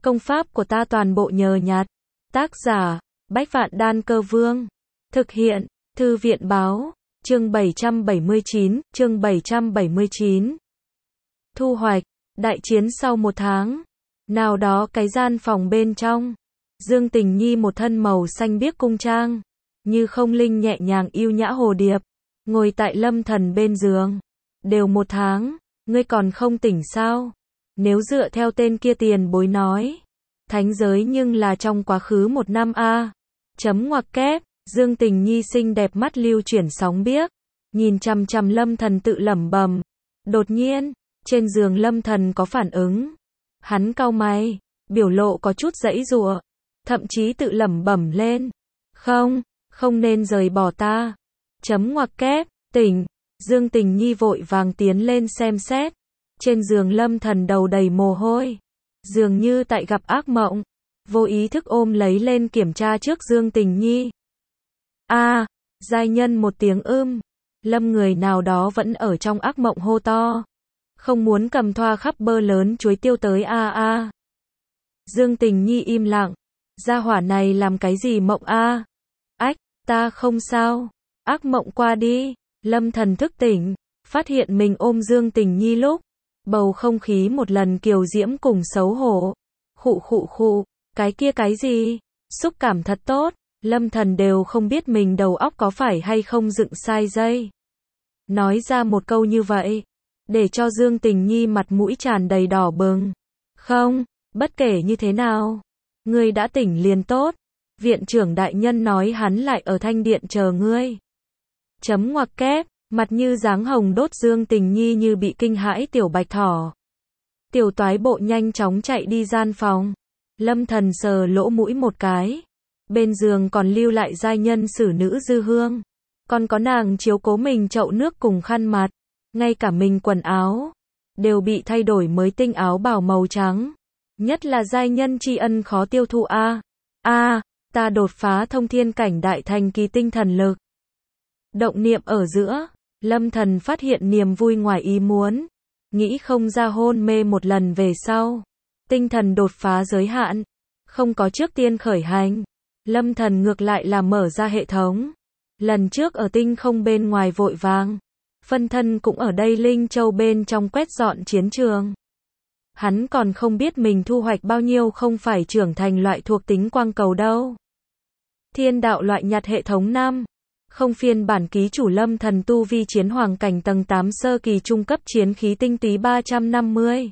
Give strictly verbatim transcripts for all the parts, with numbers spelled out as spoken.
Công pháp của ta toàn bộ nhờ nhặt. Tác giả, Bách Vạn Đan Cơ Vương. Thực hiện, Thư viện Báo. Chương bảy trăm bảy mươi chín, chương bảy trăm bảy mươi chín. Thu hoạch, đại chiến sau một tháng. Nào đó cái gian phòng bên trong. Dương Tình Nhi một thân màu xanh biếc cung trang. Như không linh nhẹ nhàng yêu nhã hồ điệp. Ngồi tại Lâm Thần bên giường. Đều một tháng, ngươi còn không tỉnh sao? Nếu dựa theo tên kia tiền bối nói. Thánh giới nhưng là trong quá khứ một năm a. Chấm ngoặc kép, Dương Tình Nhi xinh đẹp mắt lưu chuyển sóng biếc. Nhìn chằm chằm Lâm Thần tự lẩm bẩm. Đột nhiên, trên giường Lâm Thần có phản ứng. Hắn cau mày, biểu lộ có chút giãy giụa, thậm chí tự lẩm bẩm lên. Không, không nên rời bỏ ta. Chấm ngoặc kép, tỉnh. Dương Tình Nhi vội vàng tiến lên xem xét. Trên giường Lâm Thần đầu đầy mồ hôi. Dường như tại gặp ác mộng. Vô ý thức ôm lấy lên kiểm tra trước Dương Tình Nhi. A, à, giai nhân một tiếng ưm. Lâm người nào đó vẫn ở trong ác mộng hô to. Không muốn cầm thoa khắp bơ lớn chuối tiêu tới a a. Dương Tình Nhi im lặng. Gia hỏa này làm cái gì mộng a? Ách, ta không sao. Ác mộng qua đi. Lâm Thần thức tỉnh, phát hiện mình ôm Dương Tình Nhi lúc. Bầu không khí một lần kiều diễm cùng xấu hổ. Khụ khụ khụ, cái kia cái gì? Xúc cảm thật tốt. Lâm Thần đều không biết mình đầu óc có phải hay không dựng sai dây. Nói ra một câu như vậy, để cho Dương Tình Nhi mặt mũi tràn đầy đỏ bừng. Không, bất kể như thế nào, ngươi đã tỉnh liền tốt. Viện trưởng đại nhân nói hắn lại ở thanh điện chờ ngươi. Chấm ngoặc kép, mặt như dáng hồng đốt. Dương Tình Nhi như bị kinh hãi tiểu bạch thỏ. Tiểu toái bộ nhanh chóng chạy đi gian phòng. Lâm Thần sờ lỗ mũi một cái. Bên giường còn lưu lại giai nhân xử nữ dư hương. Còn có nàng chiếu cố mình chậu nước cùng khăn mặt. Ngay cả mình quần áo đều bị thay đổi mới tinh áo bào màu trắng. Nhất là giai nhân tri ân khó tiêu thụ a. A, ta đột phá thông thiên cảnh đại thành kỳ tinh thần lực. Động niệm ở giữa, Lâm Thần phát hiện niềm vui ngoài ý muốn. Nghĩ không ra hôn mê một lần về sau. Tinh thần đột phá giới hạn. Không có trước tiên khởi hành. Lâm Thần ngược lại là mở ra hệ thống. Lần trước ở tinh không bên ngoài vội vàng. Phân thân cũng ở đây Linh Châu bên trong quét dọn chiến trường. Hắn còn không biết mình thu hoạch bao nhiêu không phải trưởng thành loại thuộc tính quang cầu đâu. Thiên đạo loại nhặt hệ thống năm. Không phiên bản ký chủ Lâm Thần tu vi chiến hoàng cảnh tầng tám sơ kỳ trung cấp chiến khí tinh tí ba trăm năm mươi.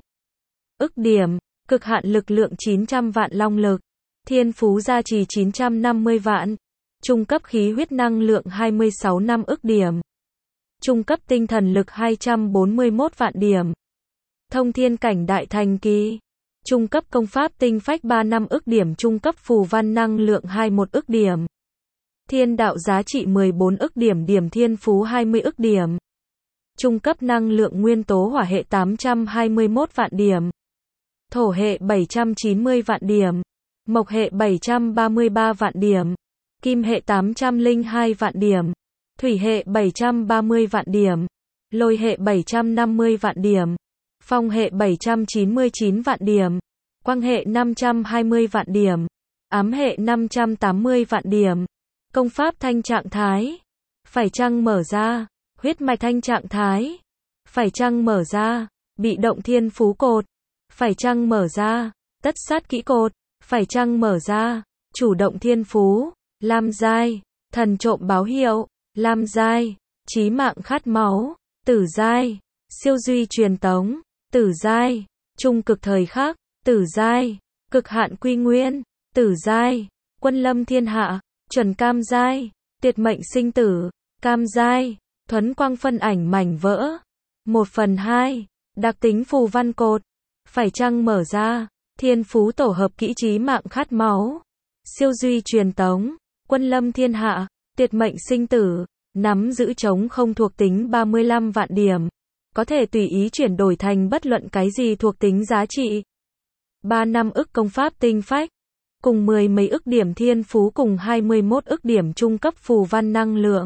Ức điểm, cực hạn lực lượng chín trăm vạn long lực. Thiên phú gia trì chín trăm năm mươi vạn. Trung cấp khí huyết năng lượng hai mươi sáu năm ức điểm. Trung cấp tinh thần lực hai trăm bốn mươi mốt vạn điểm. Thông thiên cảnh đại thành kỳ. Trung cấp công pháp tinh phách ba năm ức điểm. Trung cấp phù văn năng lượng hai mươi mốt ức điểm. Thiên đạo giá trị mười bốn ức điểm. Điểm thiên phú hai mươi ức điểm. Trung cấp năng lượng nguyên tố hỏa hệ tám trăm hai mươi mốt vạn điểm. Thổ hệ bảy trăm chín mươi vạn điểm. Mộc hệ bảy trăm ba mươi ba vạn điểm. Kim hệ tám trăm lẻ hai vạn điểm. Thủy hệ bảy trăm ba mươi vạn điểm. Lôi hệ bảy trăm năm mươi vạn điểm. Phong hệ bảy trăm chín mươi chín vạn điểm. Quang hệ năm trăm hai mươi vạn điểm. Ám hệ năm trăm tám mươi vạn điểm. Công pháp thanh trạng thái. Phải chăng mở ra. Huyết mạch thanh trạng thái. Phải chăng mở ra. Bị động thiên phú cột. Phải chăng mở ra. Tất sát kỹ cột. Phải chăng mở ra. Chủ động thiên phú. Lam giai. Thần trộm báo hiệu. Lam giai. Chí mạng khát máu. Tử giai. Siêu duy truyền tống. Tử giai. Trung cực thời khắc. Tử giai. Cực hạn quy nguyên. Tử giai. Quân lâm thiên hạ. Chuẩn cam giai. Tiệt mệnh sinh tử. Cam giai. Thuấn quang phân ảnh mảnh vỡ. một phần hai. Đặc tính phù văn cột. Phải chăng mở ra. Thiên phú tổ hợp kỹ chí mạng khát máu. Siêu duy truyền tống. Quân lâm thiên hạ. Tiệt mệnh sinh tử. Nắm giữ chống không thuộc tính ba mươi lăm vạn điểm. Có thể tùy ý chuyển đổi thành bất luận cái gì thuộc tính giá trị. ba năm ức công pháp tinh phách. Cùng mười mấy ức điểm thiên phú cùng hai mươi mốt ức điểm trung cấp phù văn năng lượng.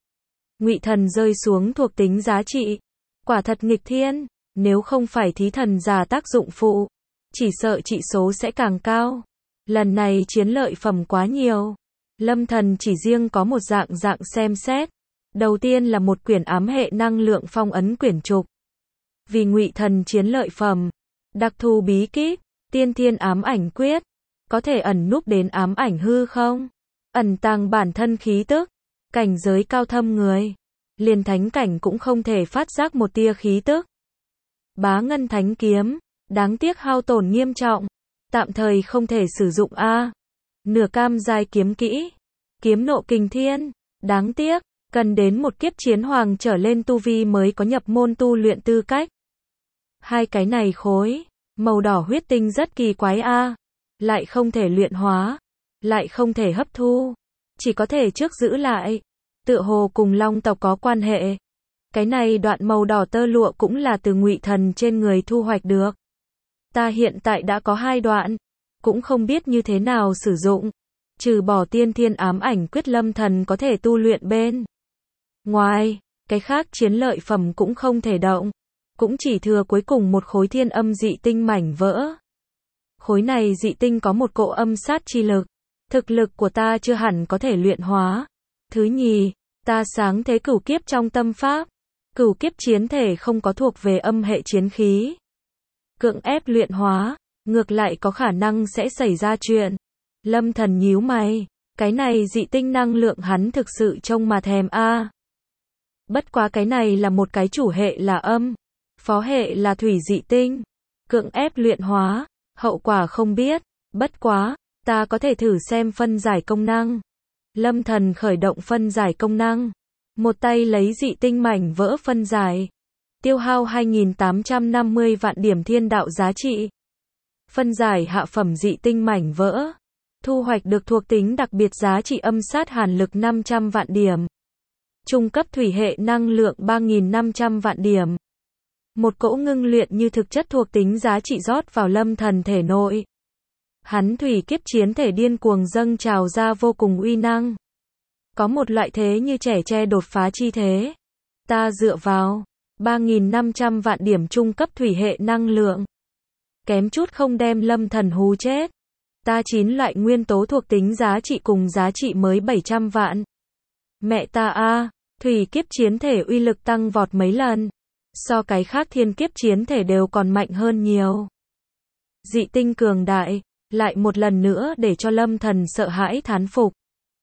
Ngụy thần rơi xuống thuộc tính giá trị. Quả thật nghịch thiên. Nếu không phải thí thần giả tác dụng phụ. chỉ sợ trị số sẽ càng cao. Lần này chiến lợi phẩm quá nhiều. Lâm Thần chỉ riêng có một dạng dạng xem xét. Đầu tiên là một quyển ám hệ năng lượng phong ấn quyển trục. Vì Ngụy Thần chiến lợi phẩm, đặc thù bí kíp, tiên thiên ám ảnh quyết, có thể ẩn núp đến ám ảnh hư không, ẩn tàng bản thân khí tức, cảnh giới cao thâm người, liền thánh cảnh cũng không thể phát giác một tia khí tức. Bá Ngân Thánh kiếm, đáng tiếc hao tổn nghiêm trọng, tạm thời không thể sử dụng a. Nửa cam giai kiếm kỹ, kiếm nộ kình thiên, đáng tiếc, cần đến một kiếp chiến hoàng trở lên tu vi mới có nhập môn tu luyện tư cách. Hai cái này khối, màu đỏ huyết tinh rất kỳ quái a, lại không thể luyện hóa, lại không thể hấp thu, chỉ có thể trước giữ lại, tựa hồ cùng long tộc có quan hệ. Cái này đoạn màu đỏ tơ lụa cũng là từ Ngụy Thần trên người thu hoạch được. Ta hiện tại đã có hai đoạn, cũng không biết như thế nào sử dụng, trừ bỏ tiên thiên ám ảnh quyết Lâm Thần có thể tu luyện bên ngoài, cái khác chiến lợi phẩm cũng không thể động, cũng chỉ thừa cuối cùng một khối thiên âm dị tinh mảnh vỡ. Khối này dị tinh có một cỗ âm sát chi lực, thực lực của ta chưa hẳn có thể luyện hóa. Thứ nhì, ta sáng thế cửu kiếp trong tâm pháp, cửu kiếp chiến thể không có thuộc về âm hệ chiến khí. Cưỡng ép luyện hóa, ngược lại có khả năng sẽ xảy ra chuyện. Lâm Thần nhíu mày, cái này dị tinh năng lượng hắn thực sự trông mà thèm a. Bất quá cái này là một cái chủ hệ là âm, phó hệ là thủy dị tinh. Cưỡng ép luyện hóa, hậu quả không biết, bất quá, ta có thể thử xem phân giải công năng. Lâm Thần khởi động phân giải công năng, một tay lấy dị tinh mảnh vỡ phân giải, tiêu hao hai nghìn tám trăm năm mươi vạn điểm thiên đạo giá trị. Phân giải hạ phẩm dị tinh mảnh vỡ, thu hoạch được thuộc tính đặc biệt giá trị âm sát hàn lực năm trăm vạn điểm. Trung cấp thủy hệ năng lượng ba nghìn năm trăm vạn điểm. Một cỗ ngưng luyện như thực chất thuộc tính giá trị rót vào Lâm Thần thể nội. Hắn thủy kiếp chiến thể điên cuồng dâng trào ra vô cùng uy năng. Có một loại thế như trẻ tre đột phá chi thế. Ta dựa vào ba nghìn năm trăm vạn điểm trung cấp thủy hệ năng lượng, kém chút không đem Lâm Thần hù chết. Ta chín loại nguyên tố thuộc tính giá trị cùng giá trị mới bảy trăm vạn. Mẹ ta a, thủy kiếp chiến thể uy lực tăng vọt mấy lần. So cái khác thiên kiếp chiến thể đều còn mạnh hơn nhiều. Dị tinh cường đại, lại một lần nữa để cho Lâm Thần sợ hãi thán phục.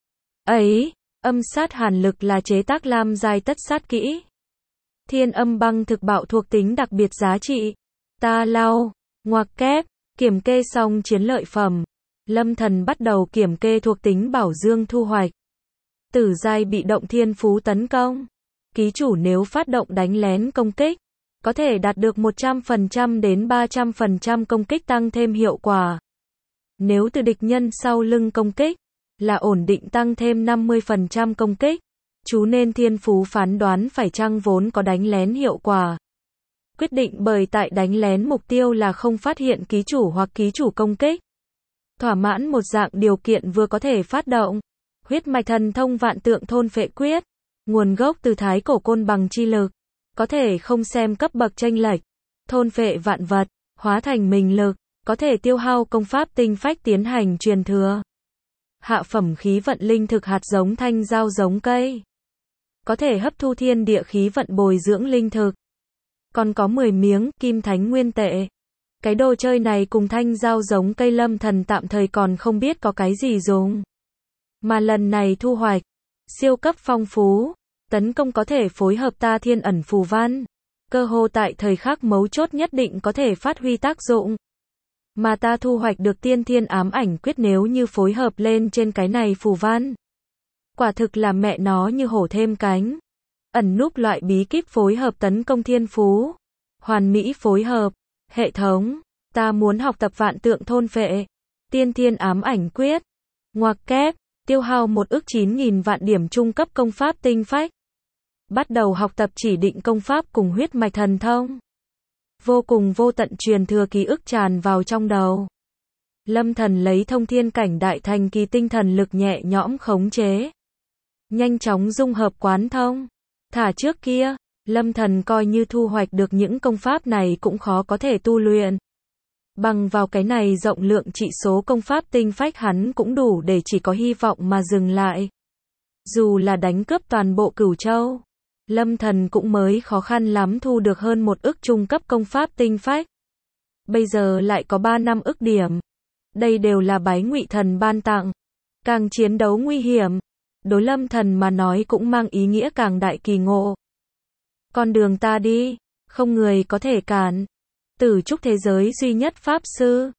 Ấy, âm sát hàn lực là chế tác lam giai tất sát kỹ. Thiên âm băng thực bạo thuộc tính đặc biệt giá trị. Ta lau, ngoặc kép, kiểm kê xong chiến lợi phẩm. Lâm Thần bắt đầu kiểm kê thuộc tính bảo dương thu hoạch. Tử giai bị động thiên phú tấn công. Ký chủ nếu phát động đánh lén công kích, có thể đạt được một trăm phần trăm đến ba trăm phần trăm công kích tăng thêm hiệu quả. Nếu từ địch nhân sau lưng công kích, là ổn định tăng thêm năm mươi phần trăm công kích. Chú nên thiên phú phán đoán phải chăng vốn có đánh lén hiệu quả. Quyết định bởi tại đánh lén mục tiêu là không phát hiện ký chủ hoặc ký chủ công kích. Thỏa mãn một dạng điều kiện vừa có thể phát động. Huyết mạch thần thông vạn tượng thôn phệ quyết. Nguồn gốc từ thái cổ côn bằng chi lực. Có thể không xem cấp bậc chênh lệch. Thôn phệ vạn vật, hóa thành mình lực. Có thể tiêu hao công pháp tinh phách tiến hành truyền thừa. Hạ phẩm khí vận linh thực hạt giống thanh giao giống cây. Có thể hấp thu thiên địa khí vận bồi dưỡng linh thực. Còn có mười miếng kim thánh nguyên tệ. Cái đồ chơi này cùng thanh giao giống cây Lâm Thần tạm thời còn không biết có cái gì dùng. Mà lần này thu hoạch, siêu cấp phong phú, tấn công có thể phối hợp ta thiên ẩn phù văn. Cơ hồ tại thời khắc mấu chốt nhất định có thể phát huy tác dụng. Mà ta thu hoạch được tiên thiên ám ảnh quyết nếu như phối hợp lên trên cái này phù văn. Quả thực là mẹ nó như hổ thêm cánh. Ẩn núp loại bí kíp phối hợp tấn công thiên phú. Hoàn mỹ phối hợp. Hệ thống. Ta muốn học tập vạn tượng thôn phệ. Tiên thiên ám ảnh quyết. Ngoặc kép. Tiêu hao một ức chín nghìn vạn điểm trung cấp công pháp tinh phách. Bắt đầu học tập chỉ định công pháp cùng huyết mạch thần thông. Vô cùng vô tận truyền thừa ký ức tràn vào trong đầu. Lâm Thần lấy thông thiên cảnh đại thành kỳ tinh thần lực nhẹ nhõm khống chế. Nhanh chóng dung hợp quán thông. Thả trước kia, Lâm Thần coi như thu hoạch được những công pháp này cũng khó có thể tu luyện. Bằng vào cái này rộng lượng trị số công pháp tinh phách hắn cũng đủ để chỉ có hy vọng mà dừng lại. Dù là đánh cướp toàn bộ Cửu Châu, Lâm Thần cũng mới khó khăn lắm thu được hơn một ức trung cấp công pháp tinh phách. Bây giờ lại có ba năm ức điểm. Đây đều là bái Ngụy Thần ban tặng. Càng chiến đấu nguy hiểm, đối Lâm Thần mà nói cũng mang ý nghĩa càng đại kỳ ngộ. Con đường ta đi, không người có thể cản. Tử trúc thế giới duy nhất pháp sư,